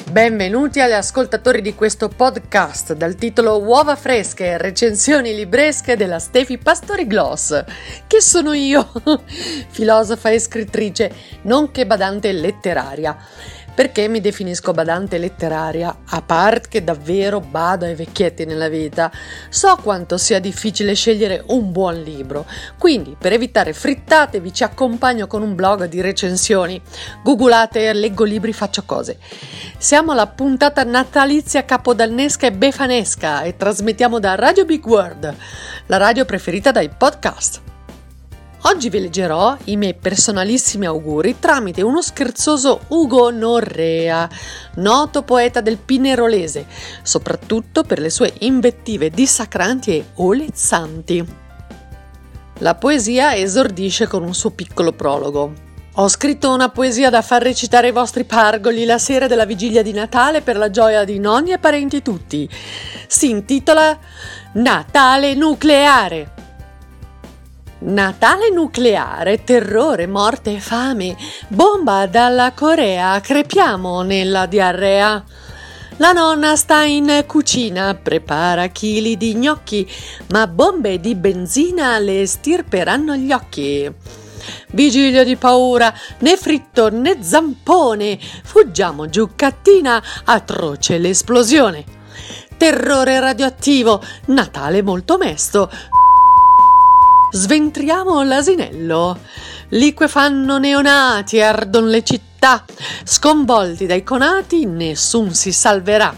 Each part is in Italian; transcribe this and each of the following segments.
Benvenuti agli ascoltatori di questo podcast dal titolo Uova fresche, recensioni libresche della Stefi Pastori Gloss, che sono io, filosofa e scrittrice, nonché badante letteraria. Perché mi definisco badante letteraria? A parte che davvero bado ai vecchietti nella vita, so quanto sia difficile scegliere un buon libro, quindi per evitare frittate vi ci accompagno con un blog di recensioni. Googolate, leggo libri, faccio cose. Siamo alla puntata natalizia capodannesca e befanesca e trasmettiamo da Radio Big World, la radio preferita dai podcast. Oggi vi leggerò i miei personalissimi auguri tramite uno scherzoso Ugo Norrea, noto poeta del Pinerolese, soprattutto per le sue invettive dissacranti e olezzanti. La poesia esordisce con un suo piccolo prologo. Ho scritto una poesia da far recitare ai vostri pargoli la sera della vigilia di Natale per la gioia di nonni e parenti tutti. Si intitola Natale nucleare. Natale nucleare, terrore, morte e fame, bomba dalla Corea, crepiamo nella diarrea. La nonna sta in cucina, prepara chili di gnocchi, ma bombe di benzina le stirperanno gli occhi. Vigilia di paura, né fritto né zampone, fuggiamo giù cattina, atroce l'esplosione. Terrore radioattivo, Natale molto mesto. Sventriamo l'asinello, liquefanno neonati, ardon le città, sconvolti dai conati nessun si salverà.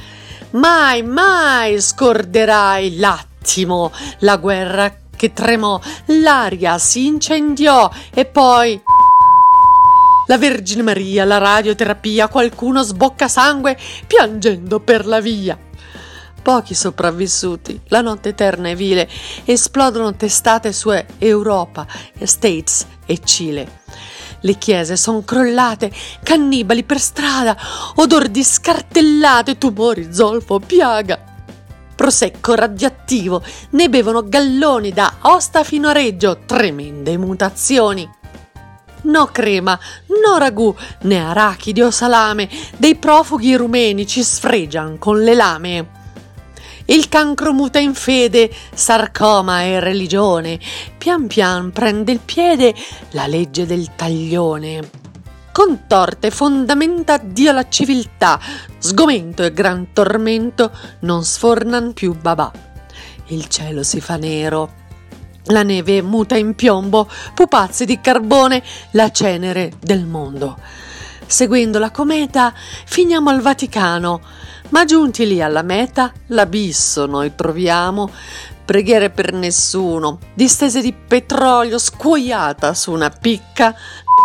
Mai scorderai l'attimo, la guerra che tremò, l'aria si incendiò e poi la Vergine Maria, la radioterapia, qualcuno sbocca sangue piangendo per la via. Pochi sopravvissuti, la notte eterna e vile, esplodono testate su Europa, States e Cile. Le chiese son crollate, cannibali per strada, odor di scartellate, tumori, zolfo, piaga. Prosecco radioattivo, ne bevono galloni da Osta fino a Reggio, tremende mutazioni. No crema, no ragù, né arachidi o salame, dei profughi rumeni ci sfregian con le lame. Il cancro muta in fede, sarcoma e religione, pian pian prende il piede la legge del taglione. Contorte fondamenta Dio la civiltà, sgomento e gran tormento non sfornan più babà. Il cielo si fa nero, la neve muta in piombo, pupazzi di carbone, la cenere del mondo. Seguendo la cometa finiamo al Vaticano, ma giunti lì alla meta l'abisso noi troviamo, preghiere per nessuno, distese di petrolio scuoiata su una picca,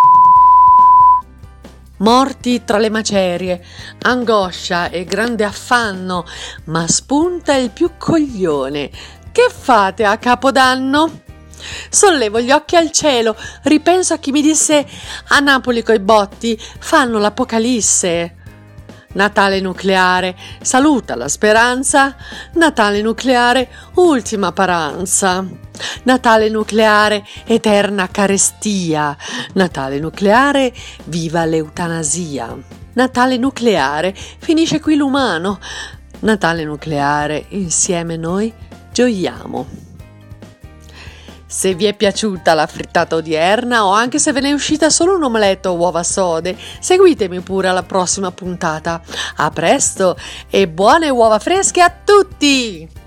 morti tra le macerie, angoscia e grande affanno, ma spunta il più coglione. Che fate a Capodanno? Sollevo gli occhi al cielo, ripenso a chi mi disse a Napoli coi botti fanno l'apocalisse. Natale nucleare, saluta la speranza. Natale nucleare, ultima paranza. Natale nucleare, eterna carestia. Natale nucleare, viva l'eutanasia. Natale nucleare, finisce qui l'umano. Natale nucleare, insieme noi gioiamo. Se vi è piaciuta la frittata odierna o anche se ve ne è uscita solo un omeletto o uova sode, seguitemi pure alla prossima puntata. A presto e buone uova fresche a tutti!